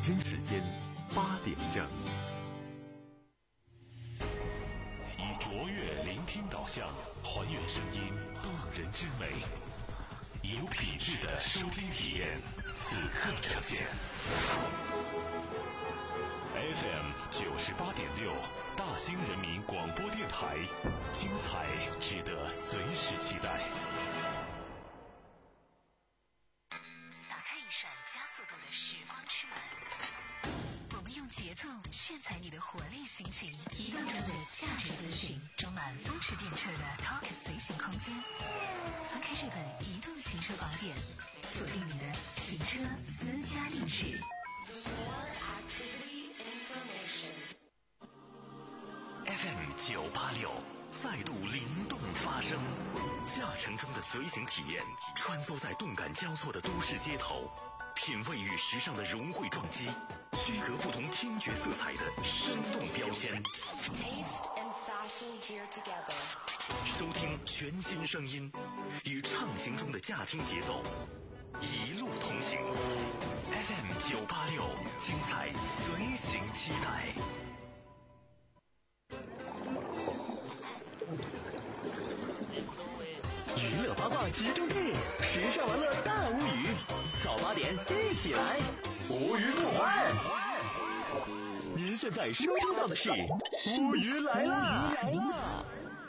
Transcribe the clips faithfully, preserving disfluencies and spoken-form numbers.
京时间八点整。 以卓越聆听导向，还原声音动人之美，有品质的收听体验，此刻呈现。F M 九十八点六，大兴人民广播电台，精彩值得随时期待。 打开一扇加速度的时光之门，我们用节奏炫彩你的活力心情，移动中的价值资讯，装满风驰电掣的 Talk 随行空间。翻开这本移动行车宝典，锁定你的行车私家定制。 F M 九八六再度灵动发声，驾乘中的随行体验，穿梭在动感交错的都市街头，品味与时尚的融汇撞击，区隔不同听觉色彩的生动标签。收听全新声音，与畅行中的驾听节奏，一路同行。F M 九八六，精彩随行期待。 娱乐八卦集中地，时尚玩乐大无语。早八点一起来，无语不欢。您现在收听到的是无语来啦！来啦！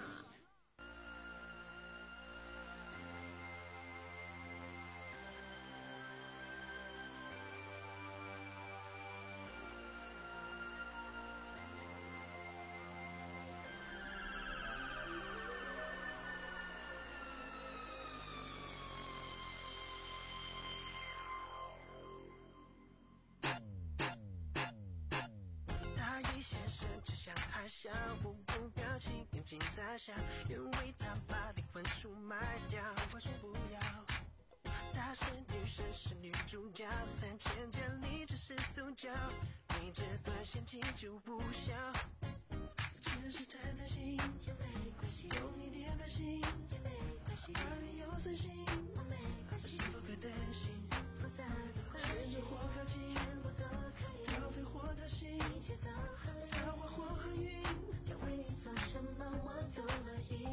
笑，不顾表情，眼睛在笑，因为他把灵魂出卖掉，无法说不要。她是女神，是女主角，三千佳丽只是塑胶，你这段陷阱就不小。只是太贪心也没关系，用一点担心也没关系，而你有三心我没关系，是否可担心复杂的关系，全或靠近全部都可以，逃避或逃行一切都合理，桃花或合运，要为你做什么我都乐意。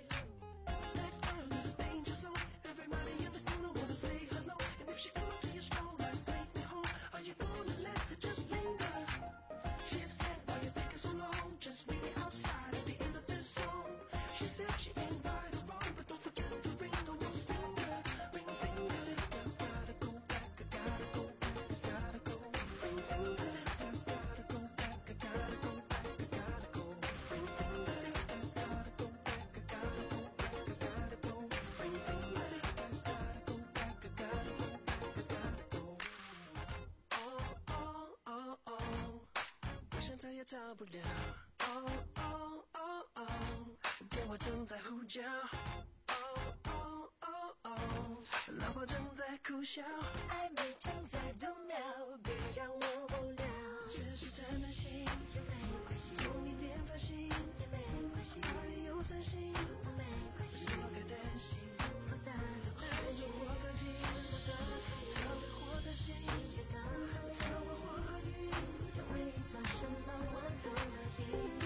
到不了，哦哦哦哦，电话正在呼叫，哦哦哦哦，老婆正在苦笑，暧昧正在动摇，别让我无聊。只是太担心也没关系，多一点烦心也没关系，而你有三心我没关系，是否该担心复杂的关系，或靠近我都可以，逃避或担心一切都合理，桃花或合运，要为你做什么我都乐意。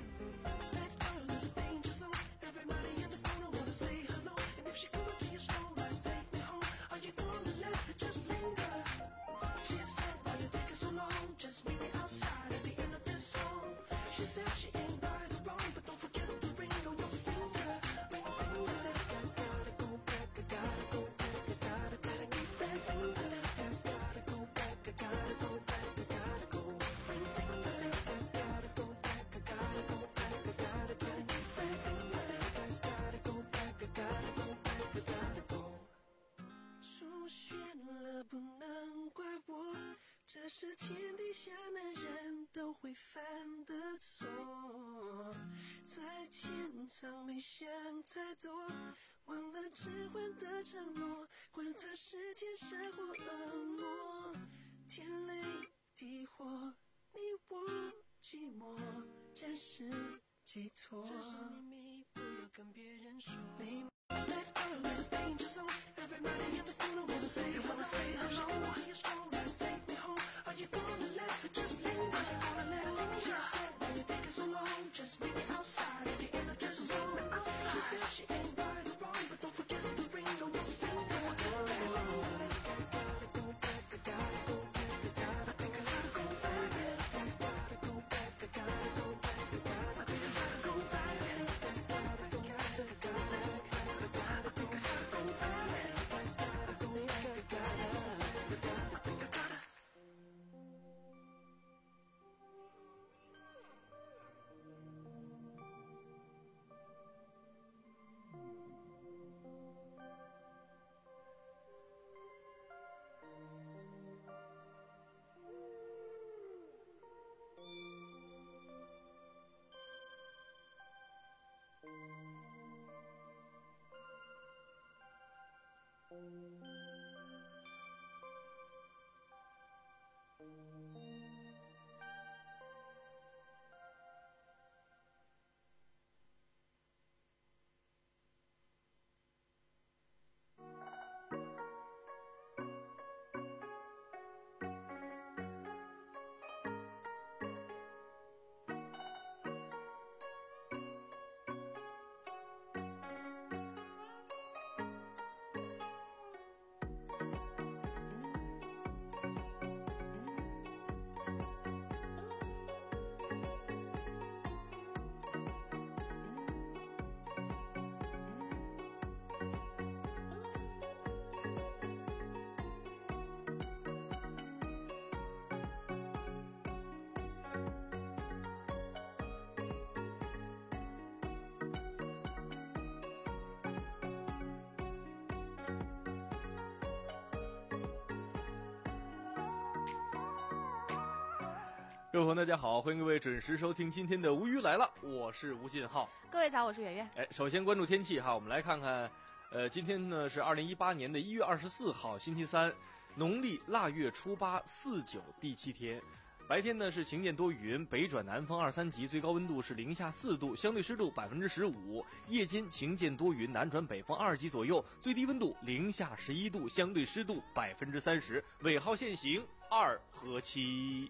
这是天底下男人都会犯的错，在天堂没想太多，忘了只换的承诺，管他是天使或恶魔，天雷地火，你我寂寞，暂时寄托，这是秘密，不要跟别人说。你 Let all this pain just on everybody in the corner wanna say hello, say hello. Are you strong? Take me home. Are you gonna 各位朋友，大家好，欢迎各位准时收听今天的无语来了，我是吴信浩。 各位早，我是圆圆。 哎，首先关注天气哈，我们来看看，呃，今天呢是二零一八年的一月二十四号，星期三，农历腊月初八，四九第七天。白天呢是晴间多云，北转南风二三级，最高温度是零下四度，相对湿度百分之十五。夜间晴间多云，南转北风二级左右，最低温度零下十一度，相对湿度百分之三十。尾号限行二和七。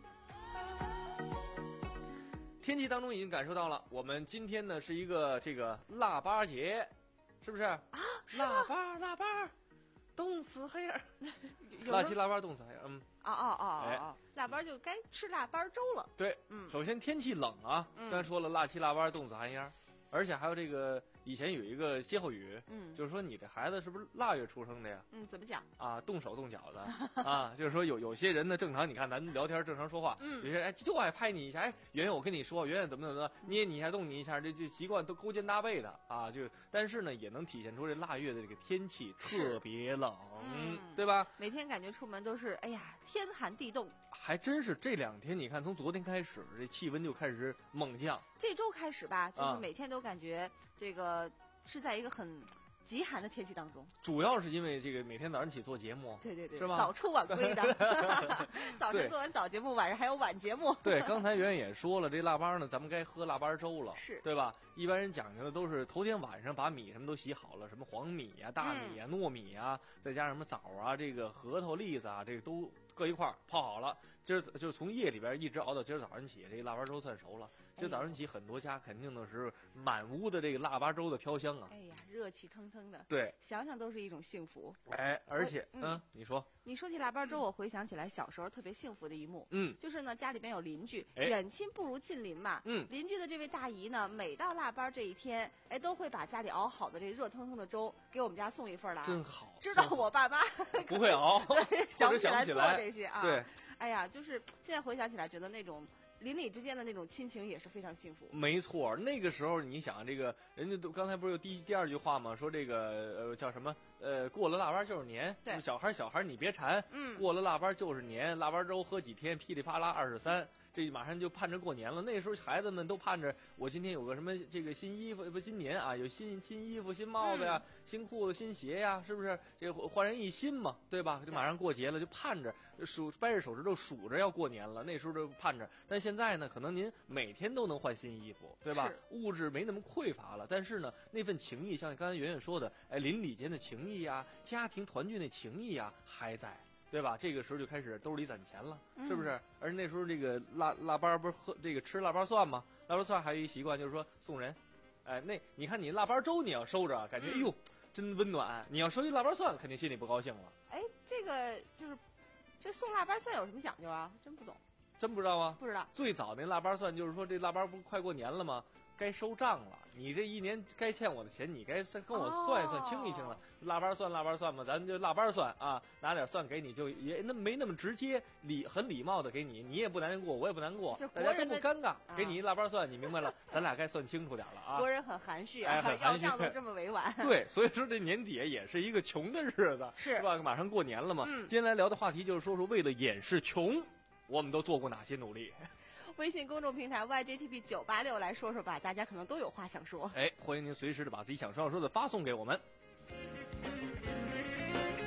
天气当中已经感受到了，我们今天呢是一个这个腊八节，是不是啊？腊八腊八，冻死黑儿，腊七腊八冻死黑儿，嗯。 哦哦哦哦，腊八就该吃腊八粥了。 对，嗯，首先天气冷啊，刚才说了腊七腊八冻死寒烟，而且还有这个以前有一个歇后语，嗯，就是说你这孩子是不是腊月出生的呀？ 嗯，怎么讲啊？动手动脚的啊，就是说有有些人呢，正常你看咱聊天正常说话，嗯，有些人哎就爱拍你一下，哎，圆圆我跟你说，圆圆怎么怎么捏你一下动你一下，这这习惯都勾肩搭背的啊，就但是呢也能体现出这腊月的这个天气特别冷，嗯，对吧？ 每天感觉出门都是哎呀天寒地冻， 还真是这两天你看从昨天开始这气温就开始猛降， 这周开始吧，就是每天都感觉这个是在一个很极寒的天气当中， 主要是因为这个每天早上起做节目， 对对对， 是吧？ 早出晚归的，早晨做完早节目，晚上还有晚节目。 对，刚才圆圆也说了，这腊八呢，咱们该喝腊八粥了， 是对吧？一般人讲究的都是头天晚上把米什么都洗好了，什么黄米呀、大米呀、糯米呀，再加上什么枣啊、这个核桃、栗子啊，这个都搁一块儿泡好了。今儿就从夜里边一直熬到今儿早上起，这腊八粥算熟了。今儿早上起，很多家肯定都是满屋的这个腊八粥的飘香啊！ 哎呀，热气腾腾的， 对， 想想都是一种幸福。 哎，而且，嗯，嗯你说， 你说起腊八粥，我回想起来小时候特别幸福的一幕， 嗯， 就是呢，家里边有邻居，远亲不如近邻嘛，嗯，邻居的这位大姨呢，每到腊八这一天，哎，都会把家里熬好的这热腾腾的粥给我们家送一份来， 真好。 知道我爸妈不会熬， 对，想不起来做来这些啊， 对， 哎呀，就是现在回想起来，觉得那种。邻里之间的那种亲情也是非常幸福。 没错，那个时候你想，这个人家都刚才不是有第第二句话吗？说这个呃叫什么呃过了腊八就是年， 对， 小孩小孩你别馋，嗯，过了腊八就是年，腊八粥喝几天，噼里啪啦二十三。这马上就盼着过年了，那时候孩子们都盼着我今天有个什么这个新衣服，不新年啊，有新新衣服、新帽子呀、嗯、新裤子、新鞋呀，是不是？这焕然一新嘛，对吧？就马上过节了，就盼着数掰着手指头数着要过年了，那时候就盼着。但现在呢，可能您每天都能换新衣服，对吧？物质没那么匮乏了，但是呢，那份情谊，像刚才圆圆说的，哎，邻里间的情谊呀，家庭团聚那情谊呀，还在。对吧？这个时候就开始兜里攒钱了，是不是？嗯、而那时候这个腊腊八不是喝这个吃腊八蒜吗？腊八蒜还有一习惯就是说送人，哎，那你看你腊八粥你要收着，感觉、嗯、哎呦真温暖。你要收一腊八蒜，肯定心里不高兴了。 哎，这个就是这送腊八蒜有什么讲究啊？真不懂。 真不知道吗？ 不知道。 最早那腊八蒜就是说这腊八不快过年了吗？该收账了，你这一年该欠我的钱，你该跟我算一算、哦、清一清了。腊八蒜腊八蒜嘛，咱就腊八蒜啊，拿点蒜给你，就也那没那么直接，礼很礼貌的给你，你也不难过，我也不难过，大家都不尴尬，给你一腊八蒜，你明白了，咱俩该算清楚点了啊。 国人很含蓄啊， 哎、很含蓄要账都这么委婉。 对，所以说这年底也是一个穷的日子， 是是吧？马上过年了嘛， 嗯、 今天来聊的话题就是说说为了掩饰穷，我们都做过哪些努力。 微信公众平台 Y J T P 九八六来说说吧，大家可能都有话想说。 哎，欢迎您随时的把自己想说要说的发送给我们。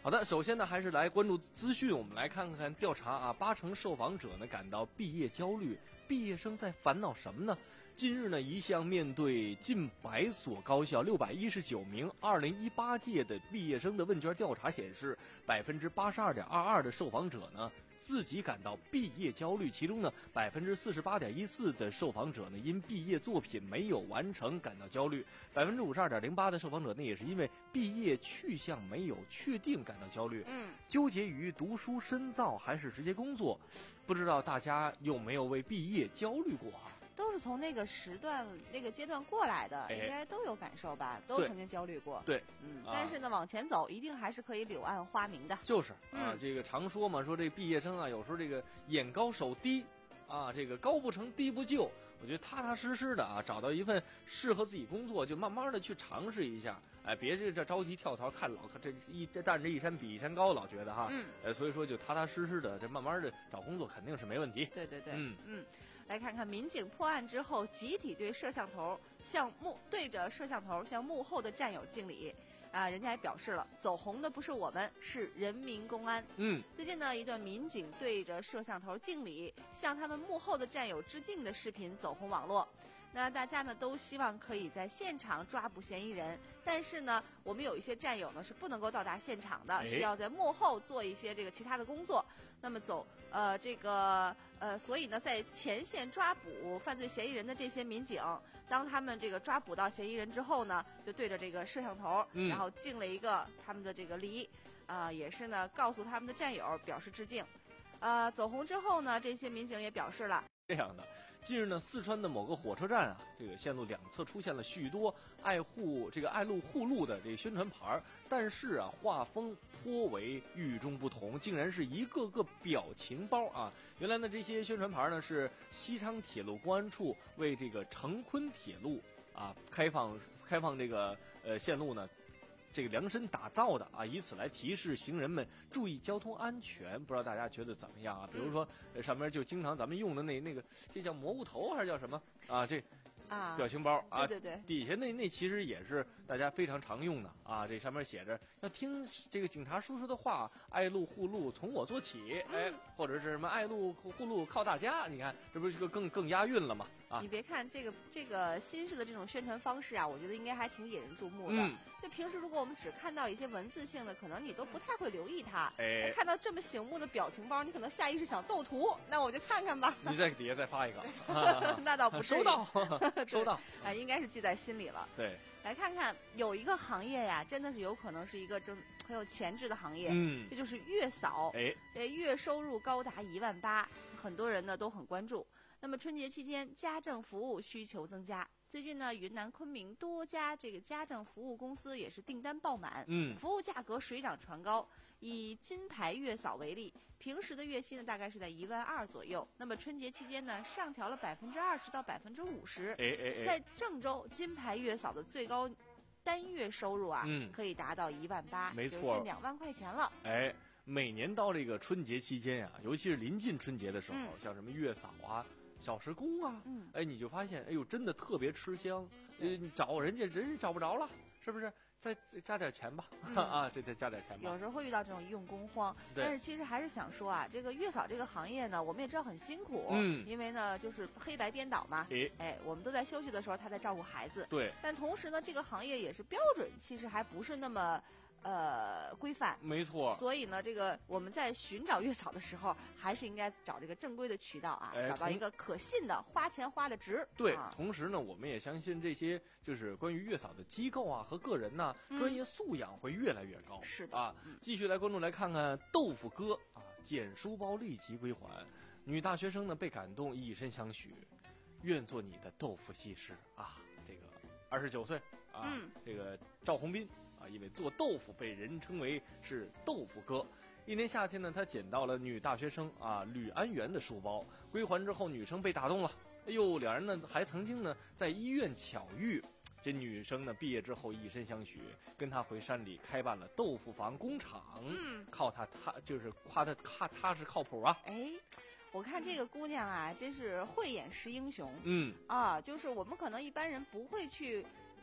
好的，首先呢，还是来关注资讯。我们来看看调查啊，八成受访者呢感到毕业焦虑，毕业生在烦恼什么呢？近日呢，一项面对近百所高校六百一十九名二零一八届的毕业生的问卷调查显示，百分之八十二点二二的受访者呢自己感到毕业焦虑，其中呢百分之四十八点一四的受访者呢因毕业作品没有完成感到焦虑，百分之五十二点零八的受访者呢也是因为毕业去向没有确定感到焦虑。 嗯，纠结于读书深造还是直接工作，不知道大家有没有为毕业焦虑过啊？ 都是从那个时段、那个阶段过来的，应该都有感受吧？都曾经焦虑过。 对， 嗯，但是呢，往前走，一定还是可以柳暗花明的。 就是啊，这个常说嘛，说这毕业生啊，有时候这个眼高手低，啊，这个高不成低不就。我觉得踏踏实实的啊，找到一份适合自己工作，就慢慢的去尝试一下。哎，别这这着急跳槽，看老这一这站着一山比一山高，老觉得哈。嗯。呃，所以说就踏踏实实的，这慢慢的找工作肯定是没问题。 对对对。 嗯嗯。来看看民警破案之后，集体对摄像头向幕对着摄像头向幕后的战友敬礼，啊，人家还表示了，走红的不是我们，是人民公安。 嗯， 最近呢，一段民警对着摄像头敬礼，向他们幕后的战友致敬的视频走红网络。那大家呢都希望可以在现场抓捕嫌疑人，但是呢，我们有一些战友呢是不能够到达现场的，需要在幕后做一些这个其他的工作。那么走呃这个呃，所以呢，在前线抓捕犯罪嫌疑人的这些民警，当他们这个抓捕到嫌疑人之后呢，就对着这个摄像头， 嗯、 然后敬了一个他们的这个礼，啊、呃，也是呢告诉他们的战友表示致敬。呃，走红之后呢，这些民警也表示了这样的。近日呢，四川的某个火车站啊，这个线路两侧出现了许多爱护这个爱路护路的这个宣传牌，但是啊，画风颇为与众不同，竟然是一个个表情包啊！原来呢，这些宣传牌呢是西昌铁路公安处为这个成昆铁路啊开放开放这个呃线路呢。这个量身打造的啊，以此来提示行人们注意交通安全。不知道大家觉得怎么样啊？比如说，呃、上面就经常咱们用的那那个，这叫蘑菇头还是叫什么啊？这啊表情包啊， 对对对， 底下那那其实也是大家非常常用的啊。这上面写着要听这个警察叔叔的话，爱路护路从我做起，哎，或者是什么爱路护路靠大家。你看，这不是个更更押韵了吗？啊， 你别看这个这个新式的这种宣传方式啊，我觉得应该还挺引人注目的。 嗯， 就平时如果我们只看到一些文字性的，可能你都不太会留意它。 哎， 看到这么醒目的表情包，你可能下意识想斗图，那我就看看吧。 你在底下再发一个， 那倒不至于。 收到，收到。 啊，应该是记在心里了。 对， 来看看有一个行业呀，真的是有可能是一个真很有潜质的行业。 嗯， 这就是月嫂。 哎， 这月收入高达一万八，很多人呢都很关注。那么春节期间，家政服务需求增加。最近呢，云南昆明多家这个家政服务公司也是订单爆满， 嗯， 服务价格水涨船高。以金牌月嫂为例，平时的月薪呢大概是在一万二左右。那么春节期间呢，上调了百分之二十到百分之五十。 哎哎哎， 在郑州，金牌月嫂的最高单月收入啊， 嗯， 可以达到一万八， 没错， 近两万块钱了。 哎。每年到这个春节期间呀、啊，尤其是临近春节的时候， 嗯、 像什么月嫂啊、小时工啊， 嗯， 哎，你就发现，哎呦，真的特别吃香。呃，你找人家人是找不着了，是不是？再再加点钱吧， 嗯、 啊，再再加点钱吧。 有时候会遇到这种用工荒，但是其实还是想说啊，这个月嫂这个行业呢，我们也知道很辛苦， 嗯， 因为呢就是黑白颠倒嘛， 哎， 哎，我们都在休息的时候，他在照顾孩子， 对， 但同时呢，这个行业也是标准，其实还不是那么。呃，规范没错， 所以呢，这个我们在寻找月嫂的时候，还是应该找这个正规的渠道啊， 哎、 找到一个可信的，花钱花的值。 对、 啊， 同时呢，我们也相信这些就是关于月嫂的机构啊和个人呢， 嗯、 专业素养会越来越高。 是的啊，继续来关注来看看豆腐哥啊，捡书包立即归还，女大学生呢被感动以身相许，愿做你的豆腐西施啊。这个二十九岁啊、 嗯， 这个赵宏斌。啊，因为做豆腐被人称为是豆腐哥。一年夏天呢，他捡到了女大学生啊吕安元的书包，归还之后，女生被打动了。哎呦，两人呢还曾经呢在医院巧遇。这女生呢毕业之后以身相许，跟他回山里开办了豆腐坊工厂。 嗯， 靠他他就是夸他他踏实靠谱啊。 哎。我看这个姑娘啊，真是慧眼识英雄。 嗯啊，就是我们可能一般人不会去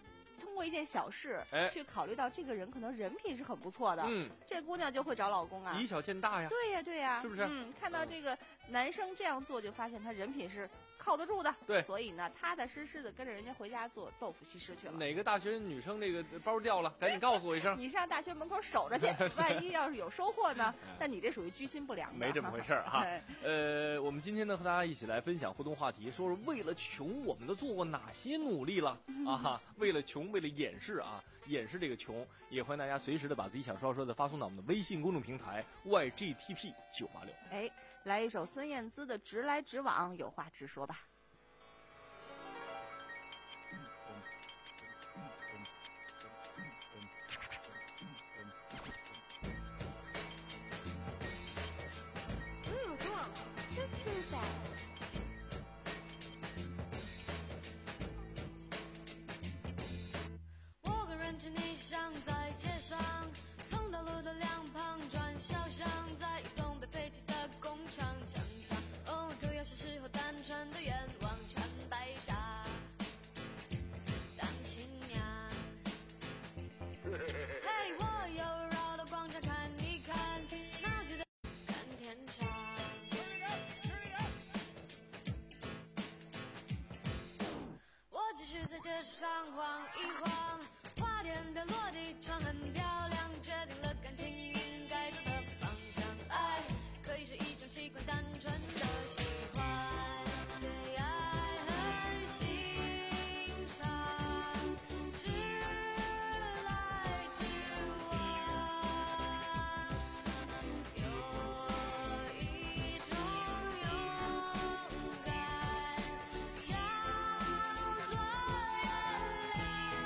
通过一件小事， 哎去考虑到这个人可能人品是很不错的， 嗯， 这姑娘就会找老公啊。 以小见大呀。 对呀对呀， 是不是嗯，看到这个男生这样做，就发现他人品是靠得住的。 对所以呢，踏踏实实的跟着人家回家做豆腐西施去了。 哪个大学女生这个包掉了，赶紧告诉我一声。 你上大学门口守着去，万一要是有收获呢？但你这属于居心不良的。 没这么回事儿哈对。 呃，我们今天呢和大家一起来分享互动话题，说说为了穷我们都做过哪些努力了啊？为了穷，为了掩饰啊，掩饰这个穷，也欢迎大家随时的把自己想说的说的发送到我们的微信公众平台 Y G T P 九八六。 哎，来一首孙燕姿的《直来直往》，有话直说吧。 我跟人间逆向在街上，从道路的两旁转小巷，在东北废弃的工厂墙上，哦，涂鸦是时候单纯的愿望全白纱当新娘。嘿，我又绕到广场看一看，那就得看天长。我继续在街上晃一晃，花店的落地窗很漂亮，决定了感情应该走的方向。爱可以是一种习惯，单纯的喜欢，对爱很欣赏，直来直往，有一种勇敢叫做原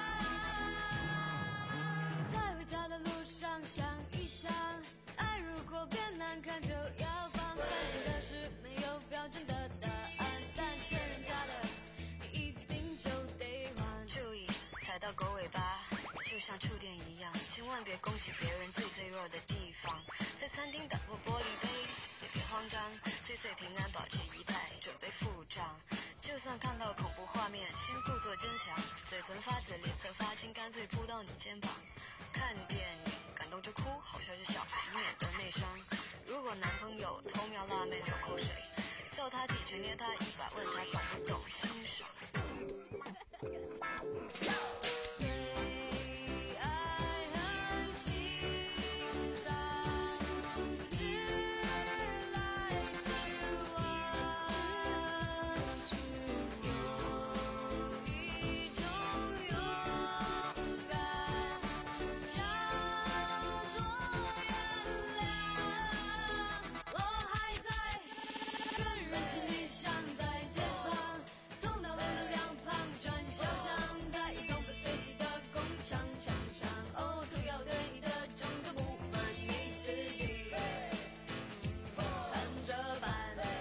谅。在回家的路上想一想，爱如果变难看就要放。担心的是没有标准的答案，但欠人家的你一定就得还。 注意，踩到狗尾巴，就像触电一样，千万别攻击别人最脆弱的地方。在餐厅打破玻璃杯，也别慌张，岁岁平安，保持仪态，准备付账。就算看到恐怖画面，先故作坚强，嘴唇发紫，脸色发青，干脆扑到你肩膀。看电影，感动就哭，好笑就笑，以免得内伤。如果男朋友偷瞄辣妹流口水，揍他几拳，捏他一把，问他懂不懂欣赏。 对爱很欣赏，直来直往，只有一种勇敢叫做原谅。我还在跟人群逆向在街上，从道路的两旁转小巷，在东北废弃的工厂墙上，哦，涂鸦对你的种种不满，你自己看着办。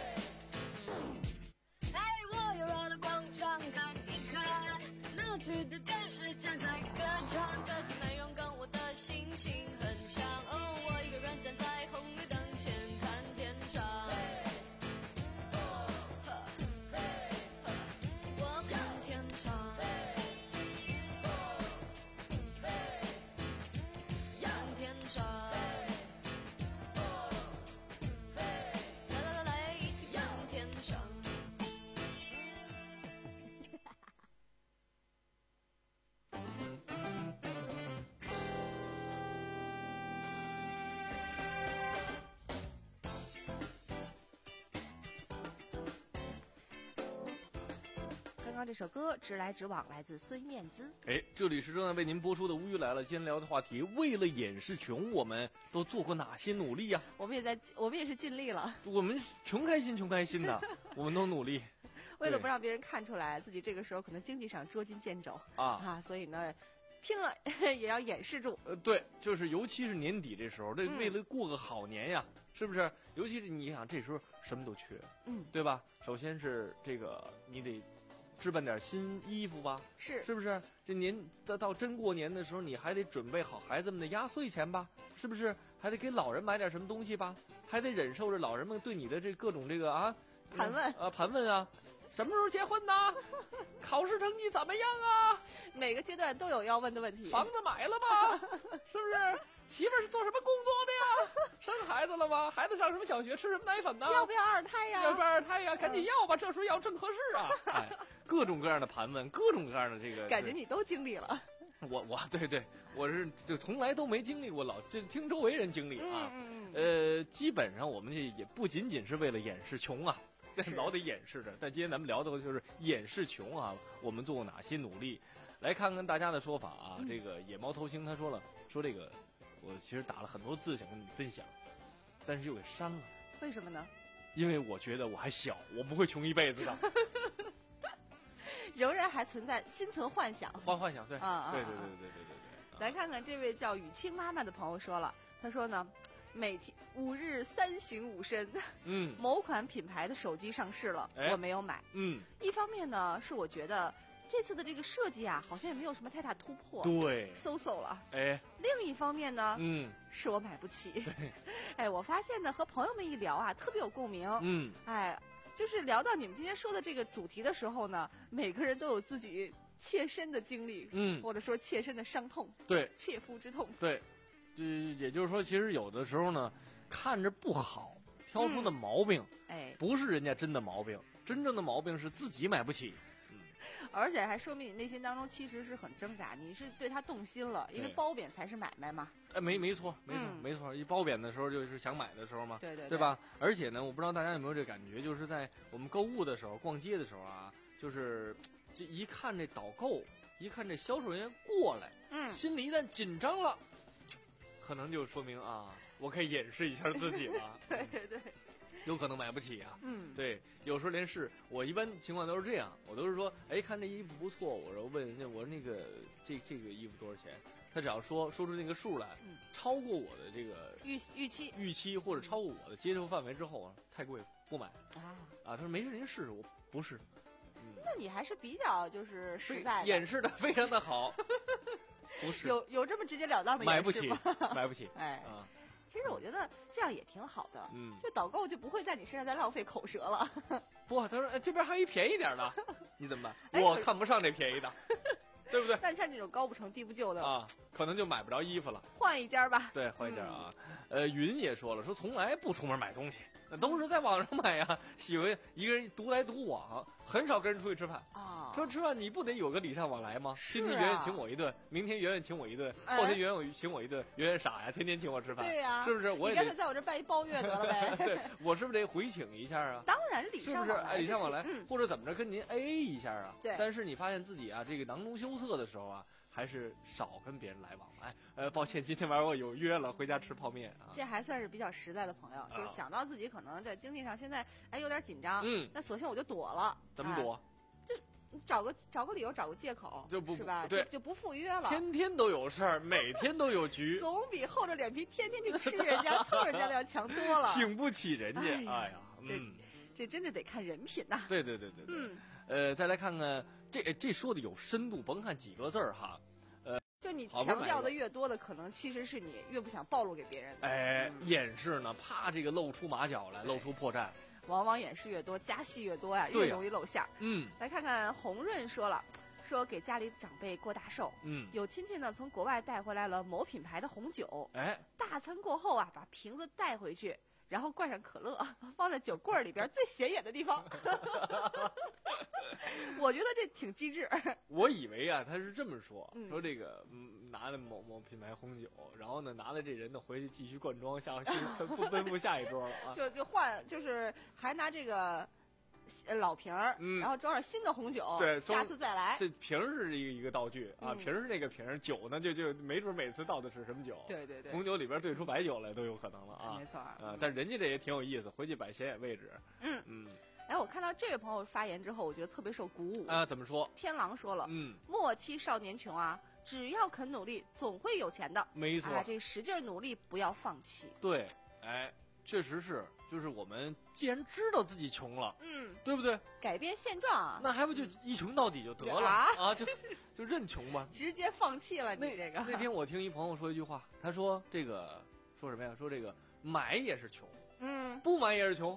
哎，我又绕到广场看一看，闹区的电视正在歌唱，歌词内容跟我的心情很像。哦，我一个人站在红绿灯前看天长。我看天长，看天长，来来来来，一起看天长。 刚刚这首歌《直来直往》来自孙燕姿。 哎，这里是正在为您播出的《无语来了》，今天聊的话题，为了掩饰穷，我们都做过哪些努力呀、 我们也在，我们也是尽力了， 我们穷开心，穷开心的，我们都努力为了不让别人看出来自己这个时候可能经济上捉襟见肘啊。 啊，所以呢，拼了也要掩饰住。 呃，对，就是尤其是年底这时候，这嗯为了过个好年呀，是不是？尤其是你想，这时候什么都缺， 嗯， 对吧？首先是这个，你得置办点新衣服吧， 是是不是？这年到到真过年的时候，你还得准备好孩子们的压岁钱吧，是不是？还得给老人买点什么东西吧，还得忍受着老人们对你的这各种这个啊盘问啊盘问啊， 什么时候结婚呢？考试成绩怎么样啊？ 每个阶段都有要问的问题。 房子买了吗？是不是？媳妇儿是做什么工作的呀？生孩子了吗？孩子上什么小学？吃什么奶粉呢？ 要不要二胎呀？ 要不要二胎呀？赶紧要吧，这时候要正合适啊！哎，各种各样的盘问，各种各样的这个， 感觉你都经历了。 我我对对，我是就从来都没经历过，老就听周围人经历啊。 嗯嗯呃，基本上我们这也不仅仅是为了掩饰穷啊，老得掩饰着。但今天咱们聊的就是掩饰穷啊，我们做过哪些努力？来看看大家的说法啊。 嗯、 这个野猫头星他说了，说这个我其实打了很多字想跟你分享，但是又给删了。 为什么呢？ 因为我觉得我还小，我不会穷一辈子的。 仍然还存在心存幻想， 幻幻想对， 啊对对对对对对对。 来看看这位叫雨清妈妈的朋友说了，他说呢，每天五日三省吾身， 嗯， 某款品牌的手机上市了， 哎、 我没有买， 嗯， 一方面呢是我觉得这次的这个设计啊，好像也没有什么太大突破， 对， 嗖嗖了， 哎， 另一方面呢， 嗯， 是我买不起，哎，我发现呢和朋友们一聊啊，特别有共鸣， 嗯， 哎。就是聊到你们今天说的这个主题的时候呢，每个人都有自己切身的经历， 嗯， 或者说切身的伤痛， 对， 切肤之痛， 对，就也就是说，其实有的时候呢，看着不好，挑出的毛病， 嗯、哎， 不是人家真的毛病，真正的毛病是自己买不起。 而且还说明你内心当中其实是很挣扎，你是对他动心了，因为褒贬才是买卖嘛。 哎，没没错，没错， 嗯、 没错。一褒贬的时候就是想买的时候嘛， 对对对， 对吧？而且呢，我不知道大家有没有这感觉，就是在我们购物的时候、逛街的时候啊，就是这一看这导购，一看这销售人员过来， 嗯， 心里一旦紧张了，可能就说明啊，我可以掩饰一下自己了。 对对对。 有可能买不起啊， 嗯， 对，有时候连试，我一般情况都是这样，我都是说，哎，看这衣服不错，我说问人家，我说那个这这个衣服多少钱？他只要说说出那个数来， 嗯， 超过我的这个预预期预期或者超过我的接受范围之后啊，太贵不买啊啊，他说没事您试试，我不试，嗯， 那你还是比较就是实在的， 掩饰的非常的好，不是有有这么直截了当的买不起掩饰吗？ 买不起， 哎啊。 其实我觉得这样也挺好的， 嗯， 就导购就不会在你身上再浪费口舌了。 不，他说、哎、这边还有一便宜点的，你怎么办？ 哎、 我看不上这便宜的，对不对？ 但像这种高不成低不就的啊，可能就买不着衣服了， 换一家吧。 对，换一家啊。嗯、呃，云也说了，说从来不出门买东西，那都是在网上买呀，喜欢一个人独来独往，很少跟人出去吃饭啊。 说吃饭你不得有个礼尚往来吗？ 啊、 今天圆圆请我一顿，明天圆圆请我一顿， 哎、 后天圆圆请我一顿，圆圆傻呀，天天请我吃饭， 对呀、啊， 是不是？我也你干脆在我这办一包月得了呗。 对，我是不是得回请一下啊？ 当然礼尚往来， 是不是？哎，礼尚往来， 嗯、 或者怎么着跟您 A A 一下啊？ 对。 但是你发现自己啊，这个囊中羞涩的时候啊。还是少跟别人来往，哎，呃，抱歉，今天晚上我有约了，回家吃泡面啊。 这还算是比较实在的朋友，啊、就是想到自己可能在经济上现在哎有点紧张， 嗯， 那索性我就躲了。 怎么躲？ 哎、就找个找个理由，找个借口， 就不是吧？ 对， 就, 就不赴约了。 天天都有事儿，每天都有局， 总比厚着脸皮天天去吃人家、蹭人家的要强多了。 请不起人家，哎呀，哎呀嗯，这真的得看人品呐、啊。 对对对对对， 嗯， 呃，再来看看这这说的有深度，甭看几个字儿哈。 就你强调的越多的，可能其实是你越不想暴露给别人的。 哎， 嗯、 掩饰呢，怕这个露出马脚来，露出破绽。 往往掩饰越多，加戏越多呀，越容易露馅。 嗯， 来看看红润说了，说给家里长辈过大寿， 嗯， 有亲戚呢从国外带回来了某品牌的红酒， 哎， 大餐过后啊，把瓶子带回去。然后灌上可乐，放在酒柜里边最显眼的地方。我觉得这挺机智。 我以为啊，他是这么说， 嗯、 说这个嗯，拿了某某品牌红酒，然后呢，拿了这人呢回去继续灌装，下不奔赴下一桌了啊。 就就换，就是还拿这个老瓶儿， 嗯， 然后装上新的红酒， 对， 下次再来。 这瓶是一个一个道具啊， 嗯、 瓶是那个瓶，酒呢就就没准每次倒的是什么酒。 对对对， 红酒里边兑出白酒来都有可能了啊。 没错啊， 呃，但人家这也挺有意思，回去摆显眼位置。 嗯嗯。 哎，我看到这位朋友发言之后，我觉得特别受鼓舞啊！怎么说？ 天狼说了， 嗯， 莫欺少年穷啊，只要肯努力，总会有钱的。 没错， 啊，这使劲努力，不要放弃。 对，哎，确实是，就是我们既然知道自己穷了， 嗯， 对不对？ 改变现状啊， 那还不就一穷到底就得了啊？ 啊，就就认穷吧， 直接放弃了你这个。 那天我听一朋友说一句话，他说这个说什么呀？说这个买也是穷， 嗯， 不买也是穷。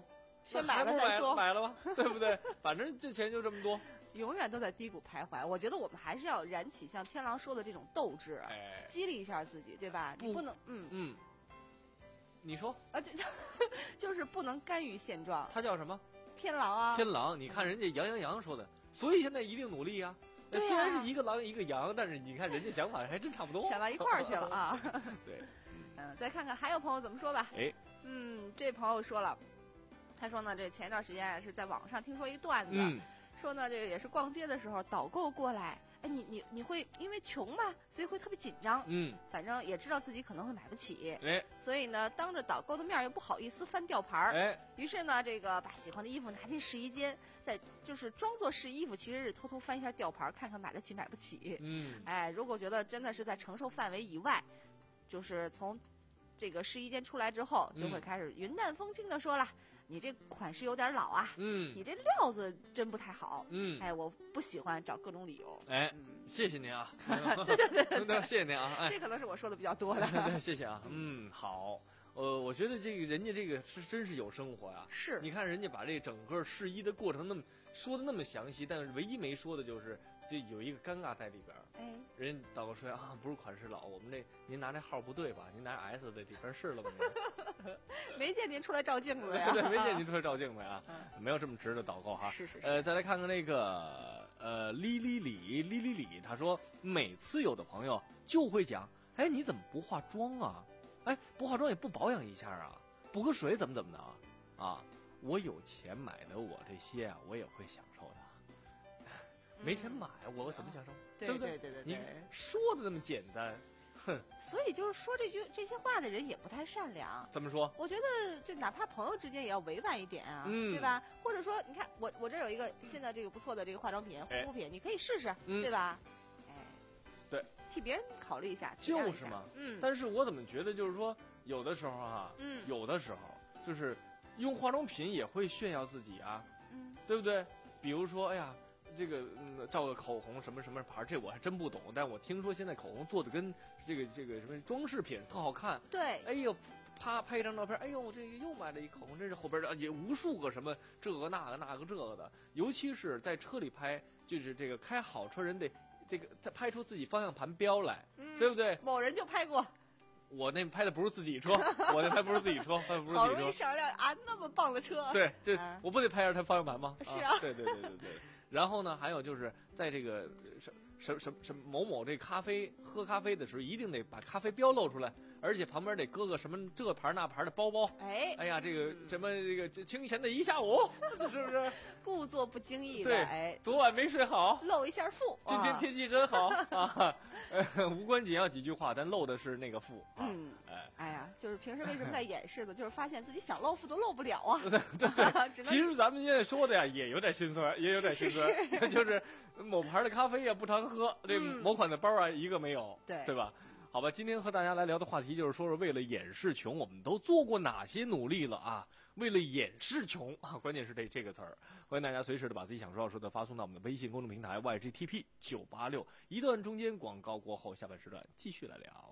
先买那还不买了再说， 买了吧，对不对？反正这钱就这么多。 永远都在低谷徘徊。我觉得我们还是要燃起像天狼说的这种斗志， 哎， 激励一下自己，对吧？你不不能，嗯嗯，你说啊，就就是不能甘于现状。 他叫什么？ 天狼啊， 天狼。你看人家杨洋洋说的，所以现在一定努力啊。那对呀虽然是一个狼一个羊，但是你看人家想法还真差不多， 想到一块儿去了啊。 对， 嗯，再看看还有朋友怎么说吧。 哎， 嗯，这朋友说了，他说呢，这前一段时间啊是在网上听说一段子， 嗯， 说呢这个也是逛街的时候导购过来，哎，你你你会因为穷嘛，所以会特别紧张， 嗯， 反正也知道自己可能会买不起， 哎所以呢当着导购的面儿又不好意思翻吊牌儿， 哎， 于是呢这个把喜欢的衣服拿进试衣间，再就是装作试衣服，其实是偷偷翻一下吊牌儿，看看买得起买不起。 嗯， 哎，如果觉得真的是在承受范围以外，就是从这个试衣间出来之后，就会嗯开始云淡风轻的说了：“你这款式有点老啊， 嗯你这料子真不太好。 嗯， 哎，我不喜欢找各种理由。 哎， 嗯， 谢谢您啊，对对对对，谢谢您啊，哎， 这可能是我说的比较多的。 对，谢谢啊，嗯，好，呃，我觉得这个人家这个是真是有生活呀、 是， 你看人家把这整个试衣的过程那么说的那么详细，但是唯一没说的就是这有一个尴尬在里边儿。 哎， 人家导购说啊，不是款式老，我们这您拿这号不对吧？您拿 S 的里边试了吗？ 没见您出来照镜子呀？ 对，没见您出来照镜子呀，没有这么直的导购哈。 是是是。 呃，再来看看那个呃，哩哩里哩哩里，他说每次有的朋友就会讲，哎，你怎么不化妆啊？哎，不化妆也不保养一下啊？补个水怎么怎么的啊？啊，我有钱买的我这些啊，我也会享受的。没钱买，我我怎么享受？ 对不对？ 对对对你对。 说的那么简单，哼， 所以就是说这句这些话的人也不太善良。 怎么说？ 我觉得就哪怕朋友之间也要委婉一点啊， 嗯对吧？或者说，你看我我这儿有一个现在这个不错的这个化妆品、护哎肤品，你可以试试， 嗯对吧？哎， 对， 替别人考虑一下，体谅一下就是嘛。 嗯， 但是我怎么觉得就是说，有的时候哈、 嗯有的时候就是用化妆品也会炫耀自己啊， 嗯对不对？比如说，哎呀，这个嗯，照个口红什么什么牌儿，这我还真不懂。但我听说现在口红做的跟这个这个什么装饰品特好看。 对， 哎呦，啪拍一张照片，哎呦，这个又买了一口红，这是后边的也无数个什么这个那个那个这个的，尤其是在车里拍，就是这个开好车人得这个他拍出自己方向盘标来， 嗯对不对？ 某人就拍过， 我那拍的不是自己车，我那拍不是自己车，拍的不是好容易自己车。 上辆啊那么棒的车， 对，这啊我不得拍下他方向盘吗？ 是啊对对对对对。然后呢，还有就是在这个什什什什某某这咖啡喝咖啡的时候，一定得把咖啡标露出来，而且旁边得搁个什么这牌那牌的包包。 哎， 哎呀，这个什么这个清闲的一下午，是不是？ 故作不经意的， 对哎， 昨晚没睡好， 露一下富，啊今天天气真好啊！呃，无关紧要几句话，但露的是那个富啊。 嗯， 哎， 哎呀，就是平时为什么在掩饰呢？就是发现自己想露富都露不了啊， 对对对。 只能其实咱们现在说的呀，也有点心酸，也有点心酸， 是是就是某牌的咖啡呀不常喝，这嗯某款的包啊一个没有， 对对吧？好吧，今天和大家来聊的话题就是说说为了掩饰穷，我们都做过哪些努力了啊？为了掩饰穷啊，关键是这这个词儿，欢迎大家随时的把自己想说要说的发送到我们的微信公众平台 Y G T P 九八六，一段中间广告过后，下半时段继续来聊。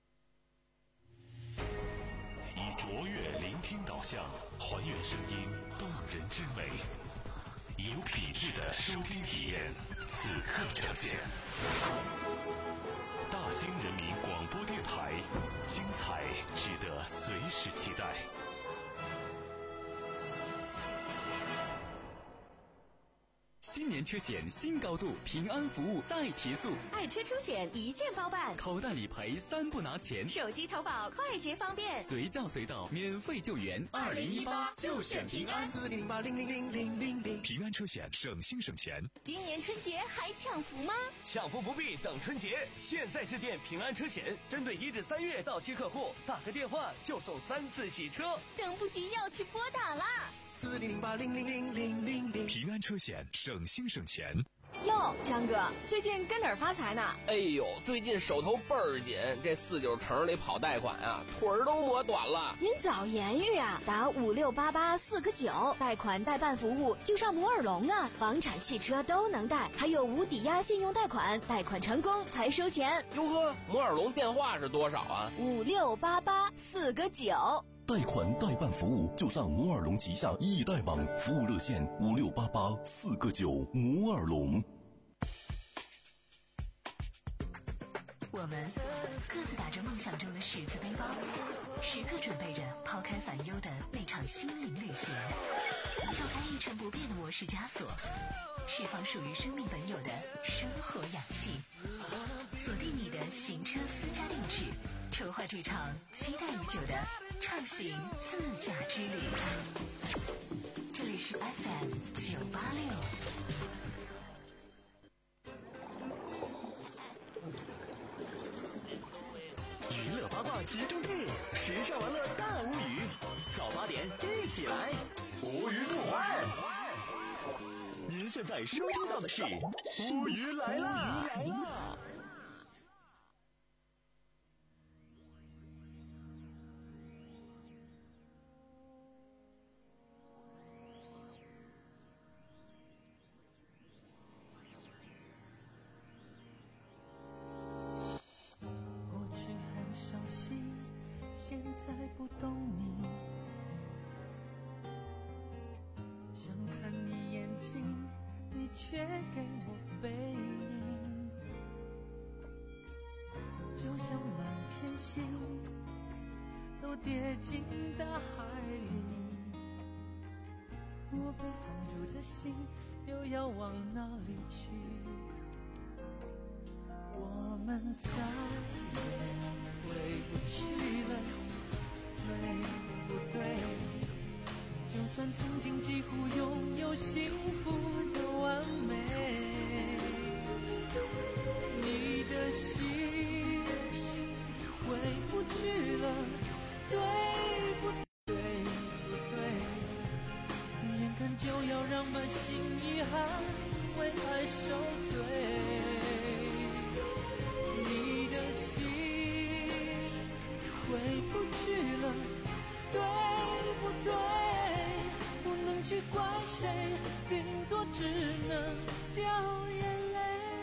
以卓越聆听导向，还原声音动人之美，以有品质的收听体验，此刻呈现。大兴人民广播电台，精彩值得随时期待。 新年车险新高度，平安服务再提速， 爱车出险一键包办， 口袋理赔三不拿钱， 手机投保快捷方便， 随叫随到，免费救援。二零一八就选平安， 四零八零零零零零零。 平安车险省心省钱。 今年春节还抢福吗？ 抢福不必等春节，现在致电平安车险，针对一至三月到期客户，打个电话就送三次洗车。 等不及要去拨打啦！ 四零零八零零零零零零。 平安车险省心省钱。 哟，张哥，最近跟哪儿发财呢？ 哎呦，最近手头倍儿紧，这四九城里跑贷款啊，腿儿都磨短了。 您早言语啊，打五六八八四个九，贷款代办服务就上摩尔龙啊，房产、汽车都能贷，还有无抵押信用贷款，贷款成功才收钱。 哟呵，摩尔龙电话是多少啊？ 五六八八四个九。 贷款代办服务就上摩尔龙旗下易贷网，服务热线五六八八四个九。摩尔龙。 我们各自打着梦想中的十字背包，时刻准备着抛开烦忧的那场心灵旅行，跳开一成不变的模式枷锁，释放属于生命本有的生活氧气，锁定你的行车私家定制，筹划这场期待已久的畅行自驾之旅。这里是 F M 九八六。 娱乐八卦集中地，时尚玩乐大无语。早八点一起来，无语不欢。您现在收听到的是无语来啦！来啦！ 现在不懂你，想看你眼睛，你却给我背影，就像满天星都跌进大海里，我被封住的心又要往哪里去？我们再也回不去了，对不对？就算曾经几乎拥有幸福的完美，你的心回不去了，对不对？不对？眼看就要让满心遗憾为爱受罪。你的心回不去了，对不对？不能去怪谁，顶多只能掉眼泪。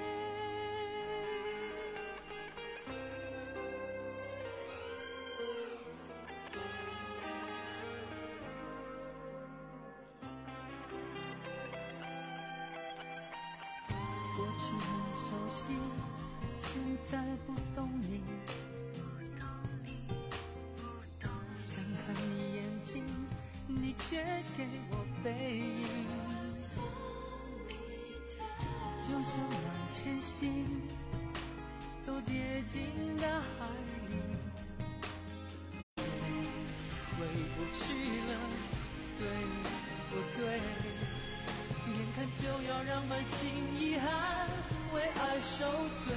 过去很熟悉，现在不懂你，想看你眼睛，你却给我背影，就像满天星都跌进大海里，回不去了，对不对？眼看就要让满心遗憾为爱受罪，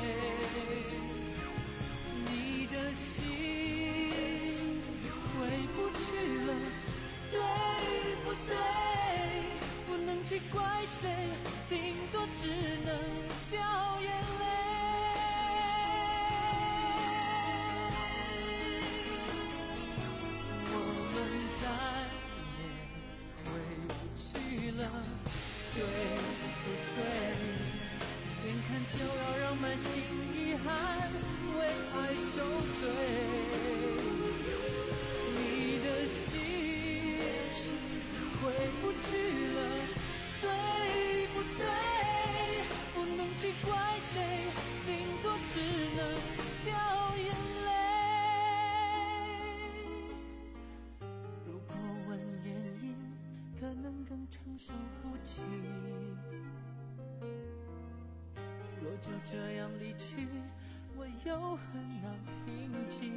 你的心回不去了，对不对？不能去怪谁，顶多只能掉眼泪。我们再也回不去了，对不对？眼看就要让满心遗憾为爱受罪，你的心回不去了，对不对？不能去怪谁，顶多只能掉眼泪。如果问原因，可能更承受不起。若就这样离去，我又很难平静。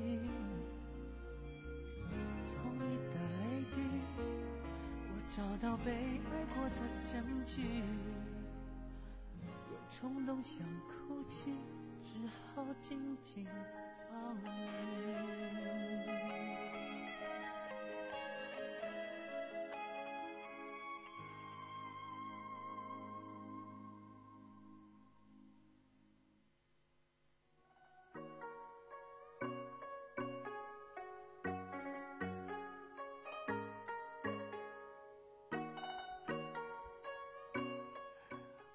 从你的泪滴，我找到被爱过的证据。有冲动想哭泣，只好紧紧抱你。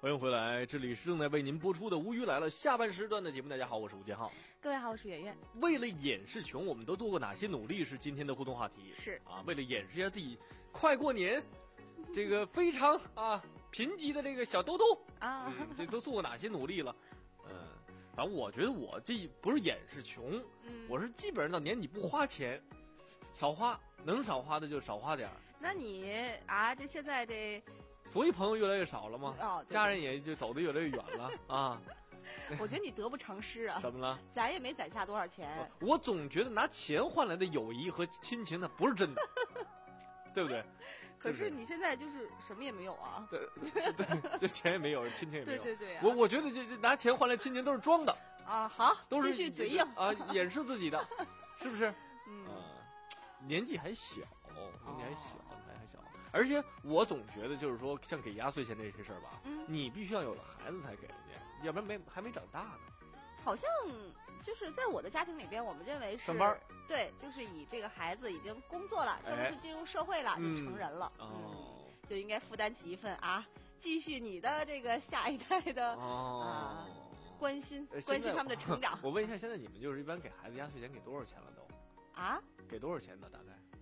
欢迎回来，这里是正在为您播出的《无语来了》下半时段的节目。大家好，我是吴建浩。 各位好，我是圆圆。 为了掩饰穷，我们都做过哪些努力？是今天的互动话题。 是啊，为了掩饰一下自己快过年，这个非常啊贫瘠的这个小兜兜啊、 嗯，这都做过哪些努力了？嗯，反正我觉得我这不是掩饰穷， 嗯， 我是基本上到年底不花钱，少花，能少花的就少花点儿。 那你啊，这现在这。 所以朋友越来越少了吗？ 哦， 家人也就走得越来越远了啊。 我觉得你得不偿失啊。 怎么了？ 咱也没攒下多少钱。 我总觉得拿钱换来的友谊和亲情，那不是真的，对不对？ 可是你现在就是什么也没有啊。 对对，这钱也没有，亲情也没有。 对对对、啊。 我我觉得这拿钱换来亲情都是装的啊。好， 都是继续嘴硬啊，掩饰自己的，是不是？ 嗯、 呃，年纪还小，年纪还小。哦而且我总觉得，就是说，像给压岁钱这些事儿吧， 嗯， 你必须要有了孩子才给人家，要不然没还没长大呢。 好像就是在我的家庭里边，我们认为是上班， 对，就是以这个孩子已经工作了，正式进入社会了， 哎、 就成人了， 嗯， 嗯就应该负担起一份啊，继续你的这个下一代的哦、 啊关心，关心他们的成长。 我问一下，现在你们就是一般给孩子压岁钱给多少钱了都？ 啊？ 给多少钱呢？大概？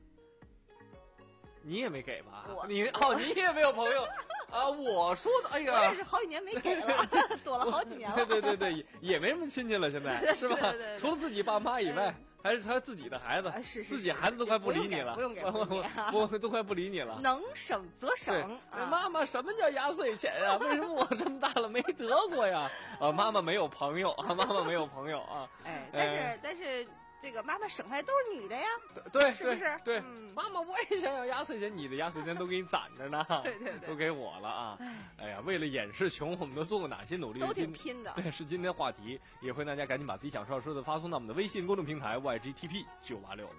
你也没给吧？ 我你哦，你也没有朋友啊？我说的，哎呀， 我也是好几年没给了，躲了好几年了。 对对对对，也没什么亲戚了，现在是吧？ 对对对对除了自己爸妈以外，还是他自己的孩子， 啊、是是是自己孩子都快不理你了， 不用给，不用给， 我都快不理你了。 能省则省。 啊、妈妈，什么叫压岁钱啊？为什么我这么大了没得过呀？啊，妈妈没有朋友啊，妈妈没有朋友啊。 哎，但是、哎、但是。这个妈妈省下来都是你的呀， 对， 是不是？ 对， 嗯、 妈妈我也想要压岁钱，你的压岁钱都给你攒着呢， 对对对， 都给我了啊！哎呀，为了掩饰穷，我们都做过哪些努力？ 都挺拼的。 对，是今天话题，也欢迎大家赶紧把自己想说的说的发送到我们的微信公众平台 Y G T P 九八六。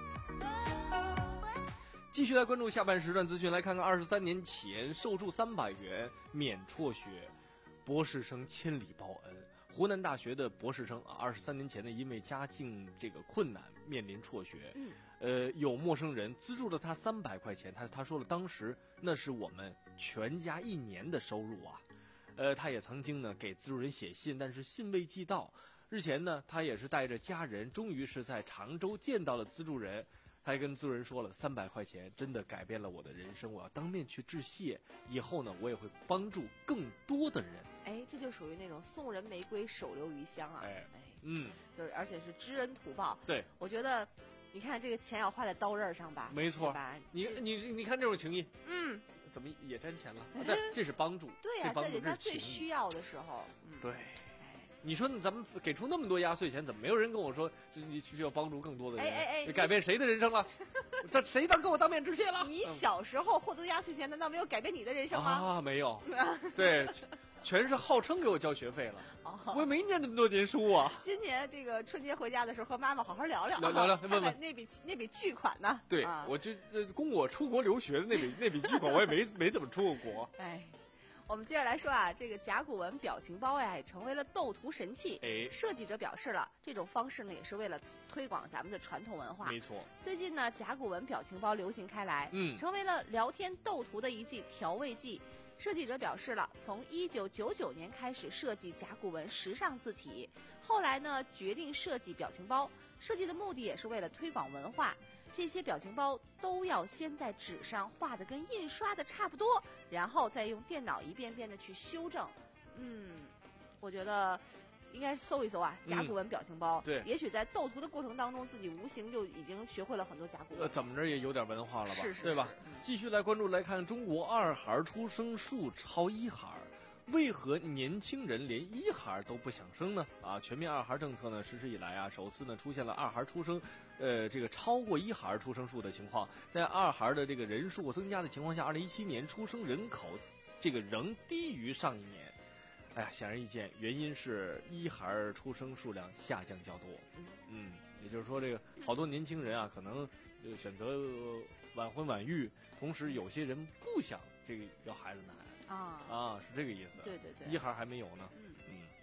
继续来关注下半时段资讯，来看看二十三年前受助三百元免辍学，博士生千里报恩。湖南大学的博士生啊，二十三年前呢，因为家境这个困难，面临辍学。 嗯， 呃，有陌生人资助了他三百块钱，他他说了，当时那是我们全家一年的收入啊。呃，他也曾经呢给资助人写信，但是信未寄到。日前呢，他也是带着家人，终于是在常州见到了资助人。他还跟资助人说了，三百块钱真的改变了我的人生，我要当面去致谢。以后呢，我也会帮助更多的人。 哎，这就属于那种送人玫瑰，手留余香啊！ 哎， 哎， 嗯， 就是而且是知恩图报。 对， 我觉得，你看这个钱要花在刀刃上吧？ 没错吧？ 你你你看这种情谊， 嗯， 怎么也沾钱了？啊、但这是帮助， 对呀、 啊， 在人家最需要的时候，嗯， 对。你说咱们给出那么多压岁钱，怎么没有人跟我说，就是你需要帮助更多的人？ 哎哎哎， 改变谁的人生了？这谁当跟我当面致谢了？ 你小时候获得压岁钱，难道没有改变你的人生吗？ 啊，没有。对，全是号称给我交学费了。哦、我也没念那么多年书啊。 今年这个春节回家的时候，和妈妈好好聊聊， 聊聊聊，问问那笔那笔巨款呢？ 对， 啊、 我就供我出国留学的那笔那笔巨款，我也没没怎么出过国。 哎。我们接着来说啊，这个甲骨文表情包呀，也成为了斗图神器。 哎， 设计者表示了，这种方式呢，也是为了推广咱们的传统文化。 没错。 最近呢，甲骨文表情包流行开来， 嗯， 成为了聊天斗图的一剂调味剂。设计者表示了，从一九九九年开始设计甲骨文时尚字体，后来呢，决定设计表情包。设计的目的也是为了推广文化。这些表情包都要先在纸上画的跟印刷的差不多，然后再用电脑一遍遍的去修正。嗯，我觉得应该搜一搜啊，甲骨文表情包。 嗯、对， 也许在斗图的过程当中，自己无形就已经学会了很多甲骨文。 呃，怎么着也有点文化了吧？ 是是是， 对吧？ 嗯、 继续来关注来看中国二孩出生数超一孩。为何年轻人连一孩都不想生呢？啊，全面二孩政策呢实施以来啊，首次呢出现了二孩出生，呃，这个超过一孩出生数的情况。在二孩的这个人数增加的情况下，二零一七年出生人口这个仍低于上一年。哎呀，显而易见，原因是一孩出生数量下降较多。嗯，也就是说，这个好多年轻人啊，可能选择晚婚晚育，同时有些人不想这个要孩子呢。 啊啊，是这个意思。 对对对， 一孩还没有呢。 嗯嗯，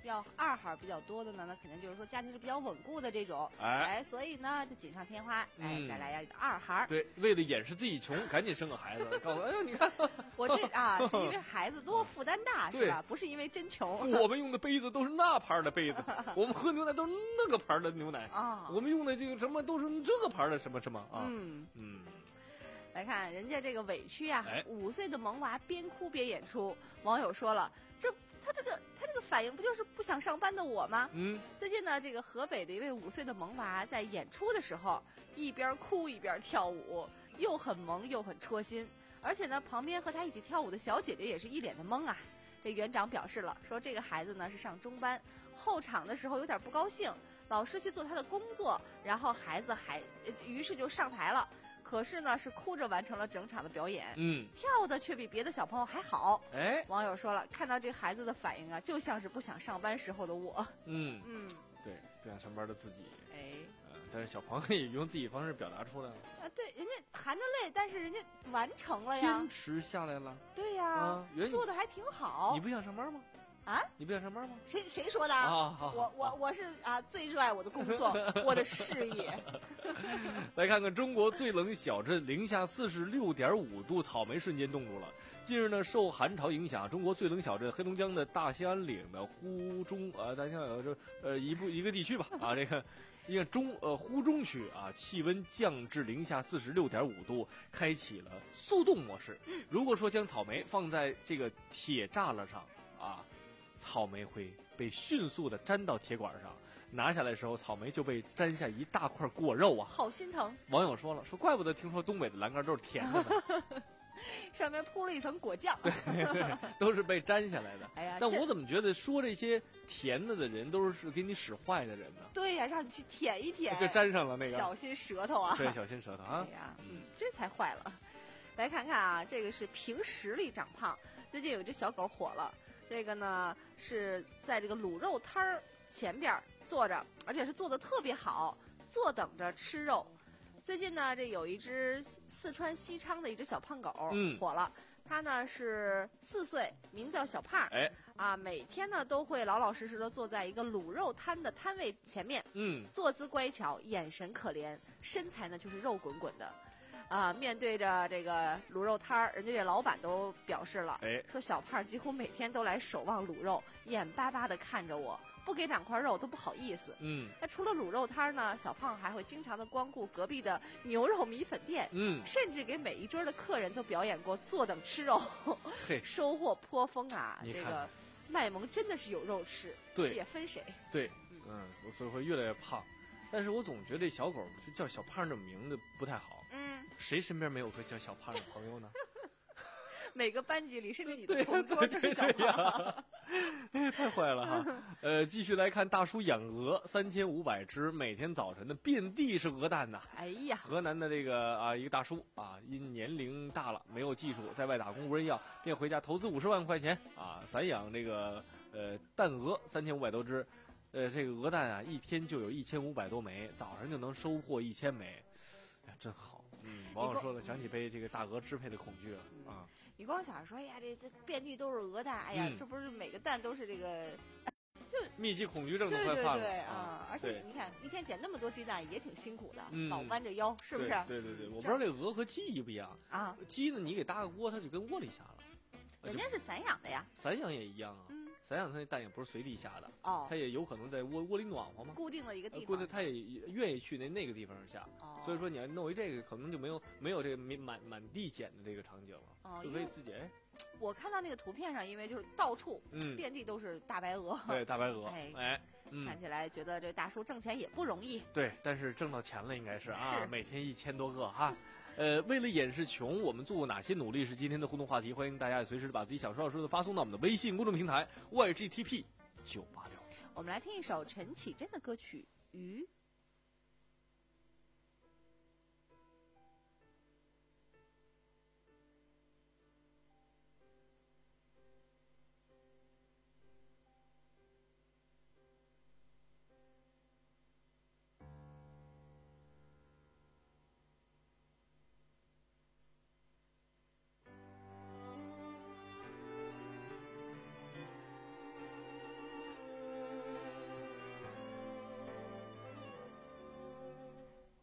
要二孩比较多的呢，那肯定就是说家庭是比较稳固的这种， 哎所以呢就锦上添花，哎， 嗯再来要一个二孩。 对，为了掩饰自己穷，赶紧生个孩子，告诉哎呦，你看我这啊是因为孩子多负担大是吧？不是因为真穷。 我们用的杯子都是那牌的杯子，我们喝牛奶都是那个牌的牛奶啊， 我们用的这个什么都是这个牌的什么什么啊。 嗯嗯。 来看人家这个委屈啊， 哎五岁的萌娃边哭边演出，网友说了，这他这个他这个反应不就是不想上班的我吗？ 嗯， 最近呢，这个河北的一位五岁的萌娃在演出的时候，一边哭一边跳舞，又很萌又很戳心，而且呢，旁边和他一起跳舞的小姐姐也是一脸的懵啊。这园长表示了，说这个孩子呢是上中班，后场的时候有点不高兴，老师去做他的工作，然后孩子还于是就上台了。可是呢，是哭着完成了整场的表演， 嗯， 跳的却比别的小朋友还好。 哎， 网友说了，看到这孩子的反应啊，就像是不想上班时候的我。 嗯嗯， 对，不想上班的自己。 哎， 呃，但是小朋友也用自己方式表达出来了。 啊，对，人家含着泪，但是人家完成了呀， 坚持下来了。 对呀， 啊，原做的还挺好。 你不想上班吗？ 啊， 你不想上班吗？ 谁谁说的？ 啊，好， 我我我是啊，最热爱我的工作，我的事业。 来看看中国最冷小镇，零下四十六点五度，草莓瞬间冻住了。近日呢，受寒潮影响，中国最冷小镇黑龙江的大兴安岭的呼中啊，大兴安岭这呃一部一个地区吧啊，这个一个中呃呼中区啊，气温降至零下四十六点五度，开启了速冻模式。如果说将草莓放在这个铁栅栏上啊。草莓会被迅速的粘到铁管上，拿下来的时候，草莓就被粘下一大块果肉啊！ 好心疼。 网友说了，说怪不得听说东北的栏杆都是甜的呢， 上面铺了一层果酱， 对，都是被粘下来的。 哎呀， 但我怎么觉得说这些甜的的人都是给你使坏的人呢？ 对呀，让你去舔一舔， 就粘上了那个， 小心舌头啊！ 对，小心舌头啊！ 对呀，嗯，这才坏了。来看看啊，这个是凭实力长胖。最近有一只小狗火了。这个呢是在这个卤肉摊儿前边坐着，而且是做的特别好，坐等着吃肉。最近呢，这有一只四川西昌的一只小胖狗、 嗯、 火了，它呢是四岁，名叫小胖。 哎， 啊，每天呢都会老老实实的坐在一个卤肉摊的摊位前面， 嗯， 坐姿乖巧，眼神可怜，身材呢就是肉滚滚的。啊，面对着这个卤肉摊儿，人家这老板都表示了， 哎， 说小胖几乎每天都来守望卤肉，眼巴巴的看着我，不给两块肉都不好意思。 嗯， 那除了卤肉摊儿呢，小胖还会经常的光顾隔壁的牛肉米粉店， 嗯， 甚至给每一桌的客人都表演过坐等吃肉，收获颇丰啊。这个卖萌真的是有肉吃， 对， 也分谁。 对，嗯，我所以会越来越胖。但是我总觉得这小狗就叫小胖这名字不太好。 嗯， 谁身边没有个叫小胖的朋友呢？ 每个班级里，甚至你的同桌就是小胖。 哎，太坏了哈！呃，继续来看，大叔养鹅三千五百只，每天早晨的遍地是鹅蛋呐。 哎呀， 河南的这个啊一个大叔啊，因年龄大了没有技术，在外打工无人要，便回家投资五十万块钱啊，散养这个呃蛋鹅三千五百多只。呃，这个鹅蛋啊，一天就有一千五百多枚，早上就能收获一千枚，哎呀，真好。嗯，网友说了，想起被这个大鹅支配的恐惧了、嗯、啊。 你光想着说，哎呀，这这遍地都是鹅蛋，哎呀，嗯、这不是每个蛋都是这个，就密集恐惧症都快犯了。 对对对啊！ 啊而且你看，一天捡那么多鸡蛋也挺辛苦的， 嗯、 老弯着腰，是不是？ 对对对，我不知道这鹅和鸡一不一样啊。 鸡呢，你给搭个窝，它就跟窝里下了。 人家是散养的呀。 散养也一样啊。 嗯。 散养它那蛋也不是随地下的， 哦， 它也有可能在窝窝里暖和嘛， 固定了一个地方， 固定它也愿意去那那个地方下， 哦， 所以说你要弄一这个，可能就没有没有这个满满地捡的这个场景了， 哦， 就可以自己哎。 我看到那个图片上，因为就是到处， 嗯， 遍地都是大白鹅， 对，大白鹅， 哎， 哎，嗯， 看起来觉得这大叔挣钱也不容易， 对，但是挣到钱了应该是啊， 是每天一千多个哈。呃，为了掩饰穷，我们做过哪些努力？是今天的互动话题，欢迎大家随时把自己想说的说的发送到我们的微信公众平台 Y G T P 九八六。 我们来听一首陈绮贞的歌曲《鱼》。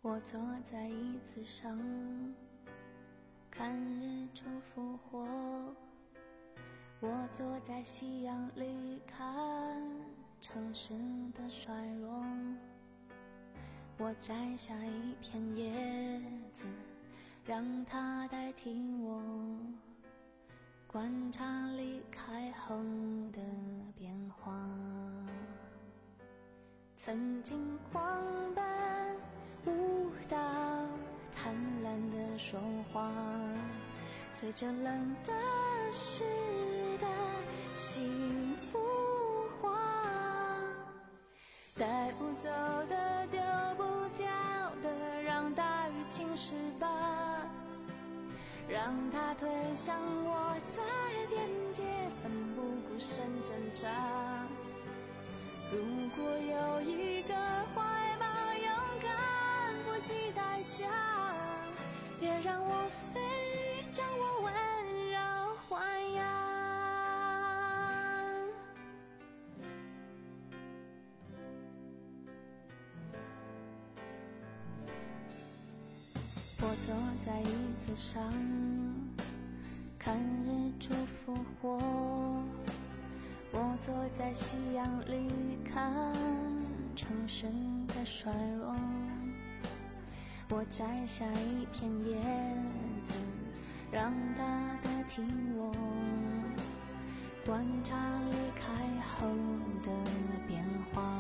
我坐在椅子上，看日出复活。我坐在夕阳里，看城市的衰弱。我摘下一片叶子，让它代替我，观察离开后的变化。曾经狂奔舞蹈，贪婪的说话，随着冷的湿的幸福化，带不走的丢不掉的，让大雨侵蚀吧，让它推向我在边界，奋不顾身挣扎。如果有一个怀抱，勇敢不计代价，别让我飞，将我温柔豢养。我坐在椅子上，看日出复活。我坐在夕阳里，看城市的衰弱。我摘下一片叶子，让它代替我，观察离开后的变化。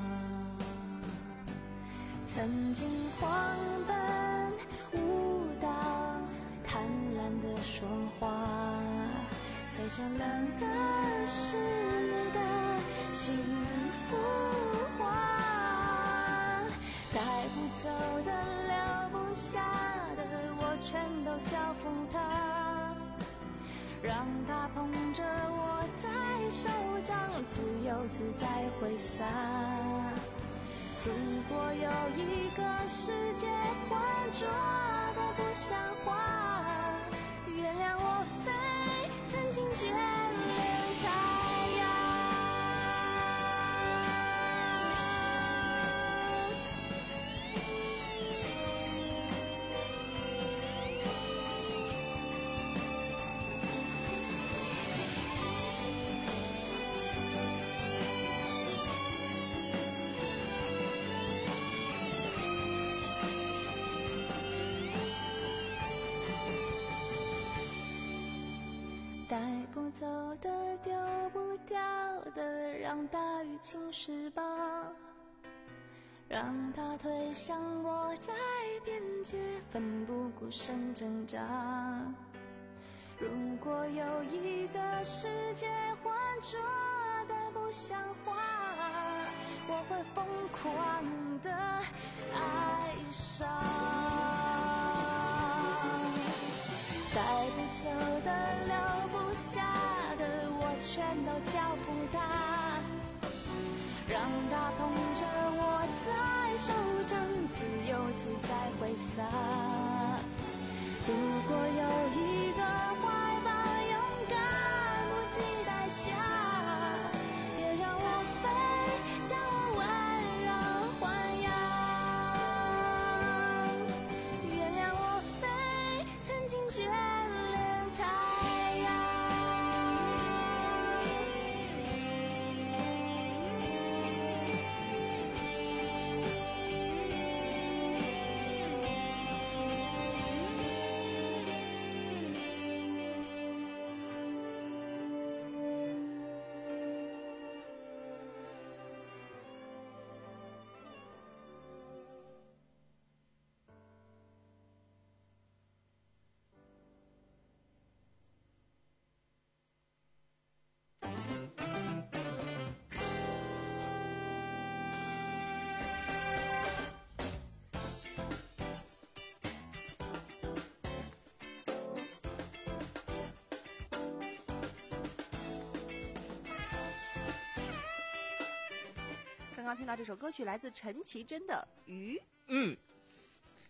曾经狂奔舞蹈，贪婪的说话，随着冷的湿的幸福化，带不走的留不下的，我全都交付他，让他捧着我在手掌，自由自在挥洒。如果有一个世界浑浊的不像话，原谅我飞，曾经眷恋太阳。带不走的丢不掉的，让大雨侵蚀吧，让它推向我在边界，奋不顾身挣扎。如果有一个世界浑浊的不像话，我会疯狂的爱上。带不走的留不下的，我全都交付他，让他捧着我在手掌，自由自在挥洒。如果有一个怀抱，勇敢不计代价，别让我飞，将我温柔豢养。原谅我飞，曾经眷恋太阳。 刚刚听到这首歌曲来自陈绮贞的《鱼》。 嗯，对，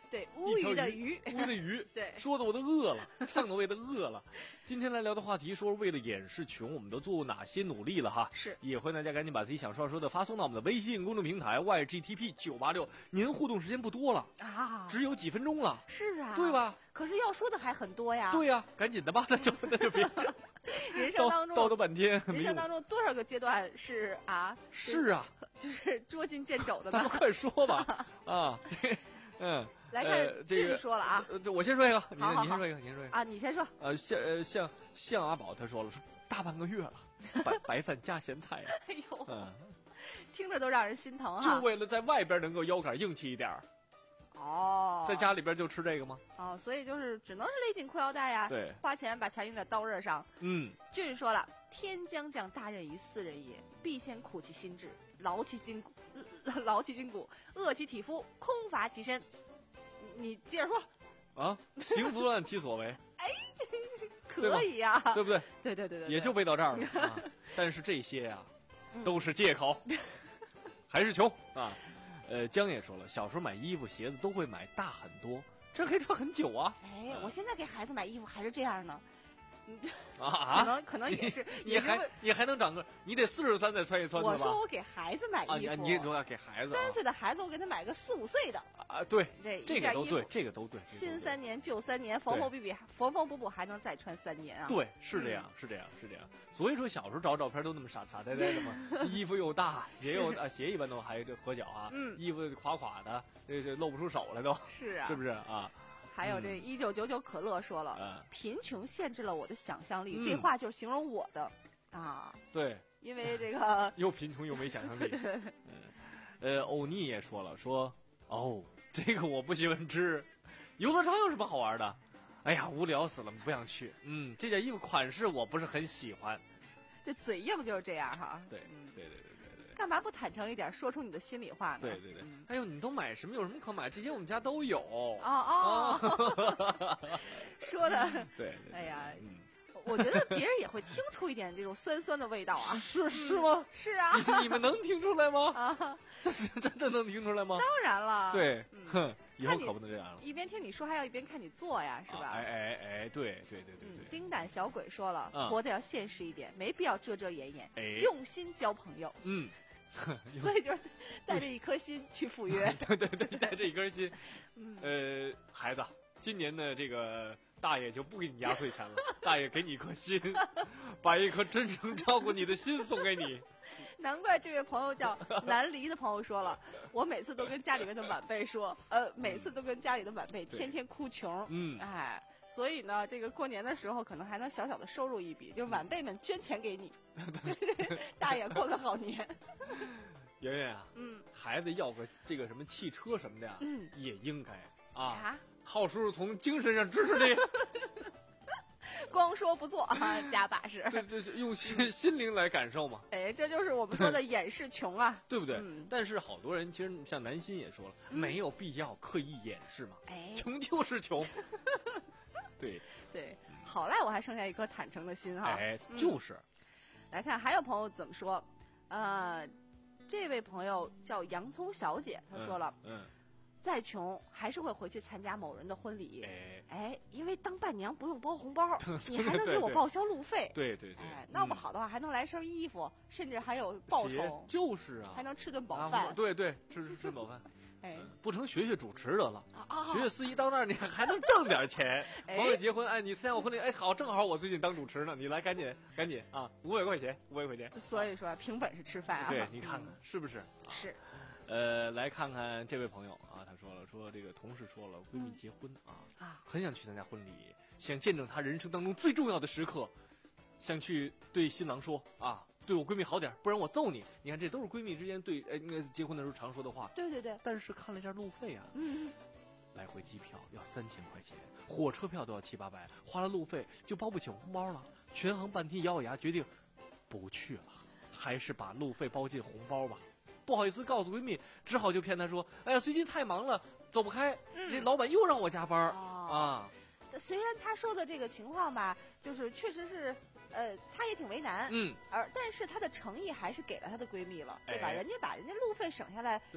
对，乌鱼的鱼， 乌鱼的鱼， 对， 说的我都饿了，唱的我也都饿了。今天来聊的话题说，为了掩饰穷，我们都做过哪些努力了哈？ 是， 也欢迎大家赶紧把自己想说说的发送到我们的微信公众平台 Y G T P 九八六。您互动时间不多了啊， 只有几分钟了。 是啊， 对吧？ 可是要说的还很多呀。 对呀，赶紧的吧，那就那就别。 人生当中叨叨半天， 人生当中多少个阶段是啊？ 是啊， 就是捉襟见肘的呢。 咱们快说吧啊，这嗯。 来看呃，这个说了啊， 呃，我先说一个，您好好您先说一个，您说一个啊，你先说。 呃，像呃像像阿宝他说了，说大半个月了，白白饭加咸菜啊， 哎呦， 嗯， 听着都让人心疼哈。 就为了在外边能够腰杆硬气一点儿。 哦， 在家里边就吃这个吗？ 哦，所以就是只能是勒紧裤腰带呀， 对， 花钱把钱用在刀刃上。 嗯， 俊说了，天将降大任于斯人也，必先苦其心志，劳其筋骨，劳其筋骨，饿其体肤，空乏其身。你接着说。 啊，行拂乱其所为。 哎，可以呀、啊， 对不对？ 对对对对， 也就背到这儿了、啊。但是这些呀、啊，都是借口，还是穷啊。呃，江也说了，小时候买衣服鞋子都会买大很多，这可以穿很久啊。 哎，我现在给孩子买衣服还是这样呢。 啊， 可能可能也是， 你, 你还你还能长个，你得四十三再穿一穿。 我说我给孩子买衣服， 啊、你说要给孩子、啊、 三岁的孩子，我给他买个四五岁的啊，对， 这这个都对，这个都对。 新三年旧三年，缝缝补补，缝缝补补还能再穿三年啊。 对，是这样，嗯、是这样，是这样。所以说小时候找照片都那么傻傻呆呆的嘛，衣服又大，鞋又大，鞋一般都还这合脚啊， 嗯， 衣服垮垮的，这这露不出手来都。 是啊， 是不是啊？ 还有这一九九九可乐说了， 嗯、 贫穷限制了我的想象力， 嗯、 这话就是形容我的啊。 对， 因为这个又贫穷又没想象力。 对对对嗯，呃，欧尼也说了，说哦，这个我不喜欢吃。游乐场有什么好玩的？哎呀，无聊死了，不想去。嗯，这件衣服款式我不是很喜欢。 这嘴硬就是这样哈。 对， 嗯、 对对对。 干嘛不坦诚一点，说出你的心里话呢？ 对对对，嗯、哎呦，你都买什么？有什么可买？这些我们家都有。 哦哦，说的对， 哎呀， 嗯， 我觉得别人也会听出一点这种酸酸的味道啊。 是是吗？ 是啊。 你你们能听出来吗？ 啊， 真的能听出来吗？ 当然了。 对， 嗯、 哼，以后可不能这样了。 一边听你说，还要一边看你做呀，是吧？ 啊、哎哎哎，对对对对对。 嗯、丁胆小鬼说了， 嗯、 活得要现实一点，没必要遮遮掩掩， 哎、 用心交朋友。 嗯。 所以就是带着一颗心去赴约， 对对对，带着一颗心。 嗯， 呃，孩子，今年的这个大爷就不给你压岁钱了，大爷给你一颗心，把一颗真诚照顾你的心送给你。 难怪这位朋友叫南离的朋友说了，我每次都跟家里面的晚辈说，呃，每次都跟家里的晚辈天天哭穷， 嗯， 哎。所以呢，这个过年的时候可能还能小小的收入一笔，就是晚辈们捐钱给你，大爷过个好年。 圆圆啊， 嗯， 孩子要个这个什么汽车什么的呀， 嗯， 也应该啊。 啊， 浩叔叔从精神上支持你， 光说不做啊，加把式。 对对对，用心心灵来感受嘛。 哎，这就是我们说的掩饰穷啊， 对不对？ 嗯、 但是好多人其实像南心也说了， 嗯、 没有必要刻意掩饰嘛。 哎， 穷就是穷。对对，好赖我还剩下一颗坦诚的心哈。 哎，就是。 嗯、来看还有朋友怎么说，呃，这位朋友叫洋葱小姐，她说了， 嗯，嗯再穷还是会回去参加某人的婚礼。 哎哎，因为当伴娘不用包红包，你还能给我报销路费。 对对对， 哎，闹不好的话还能来身衣服，嗯、甚至还有报酬。 就是啊， 还能吃顿饱饭。 啊、对对，吃吃吃饱饭。 哎， 不成学学主持得了， 啊、 学学司仪到那儿你还能挣点钱。朋友结婚，哎，你参加我婚礼，哎，好，正好我最近当主持呢，你来赶紧赶紧啊，五百块钱，五百块钱。 所以说凭本事吃饭啊。 对，你看看是不是？ 是。 呃，来看看这位朋友啊，他说了，说这个同事说了，闺蜜结婚啊， 啊， 很想去参加婚礼，想见证她人生当中最重要的时刻，想去对新郎说啊。对我闺蜜好点，不然我揍你。你看，这都是闺蜜之间对，哎，那结婚的时候常说的话。 对对对。 但是看了一下路费啊， 嗯， 来回机票要三千块钱，火车票都要七八百，花了路费就包不起红包了。权衡半天，咬咬牙决定不去了，还是把路费包进红包吧。不好意思告诉闺蜜，只好就骗她说：“哎呀，最近太忙了，走不开。 嗯、 这老板又让我加班、 哦、 啊。” 虽然他说的这个情况吧，就是确实是。呃，她也挺为难， 嗯， 而但是她的诚意还是给了她的闺蜜了，对吧？ 哎、 人家把人家路费省下来， 对，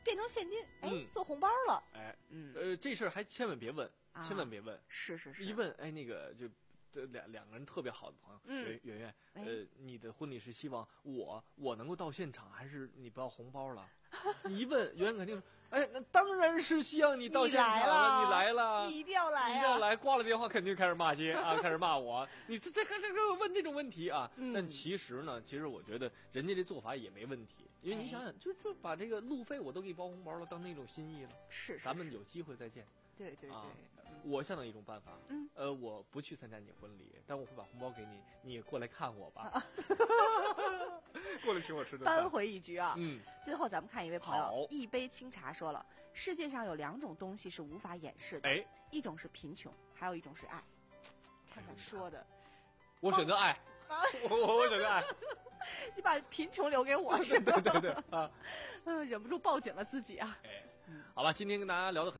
变成现金，哎， 嗯做红包了。 哎， 嗯， 呃，这事儿还千万别问， 啊千万别问。 是是是， 一问，哎，那个就。这两两个人特别好的朋友， 嗯圆圆圆， 哎呃，你的婚礼是希望我我能够到现场，还是你不要红包了？你一问，圆圆肯定说，哎，那当然是希望你到现场了，你来了， 你一定要来、啊， 你一定要来。挂了电话肯定开始骂街啊，开始骂我，你这这这这问这种问题啊？ 嗯、 但其实呢，其实我觉得人家这做法也没问题，因为你想想，就就把这个路费我都给你包红包了，当那种心意了。 是是是， 咱们有机会再见。 对对对。啊我想到一种办法， 嗯， 呃，我不去参加你婚礼，但我会把红包给你，你也过来看我吧，过来请我吃顿饭， 扳回一局啊！ 嗯， 最后咱们看一位朋友，一杯清茶说了，世界上有两种东西是无法掩饰的， 哎， 一种是贫穷，还有一种是爱。看他说的， 我选择爱，啊、我我我选择爱。 你把贫穷留给我是吧？ 对对对啊， 嗯，忍不住抱紧了自己啊。 哎，好吧，今天跟大家聊的很。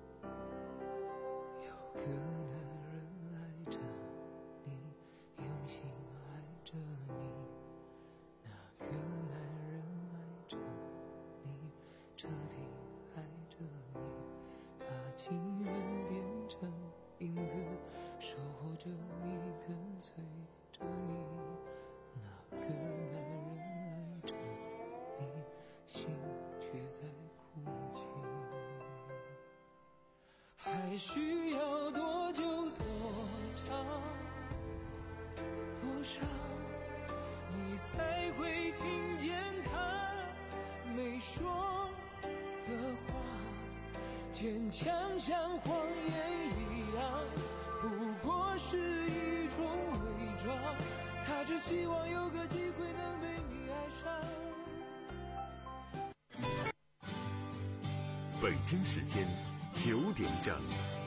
有个男人爱着你，用心爱着你，那个男人爱着你，彻底爱着你，他情愿变成影子，守候着你，跟随着你，那个男人爱着你，心却在哭泣。还需要多久多长多少，你才会听见他没说的话，坚强像谎言一样，不过是一种伪装，他只希望有个机会能被你爱上。 北京时间九点整。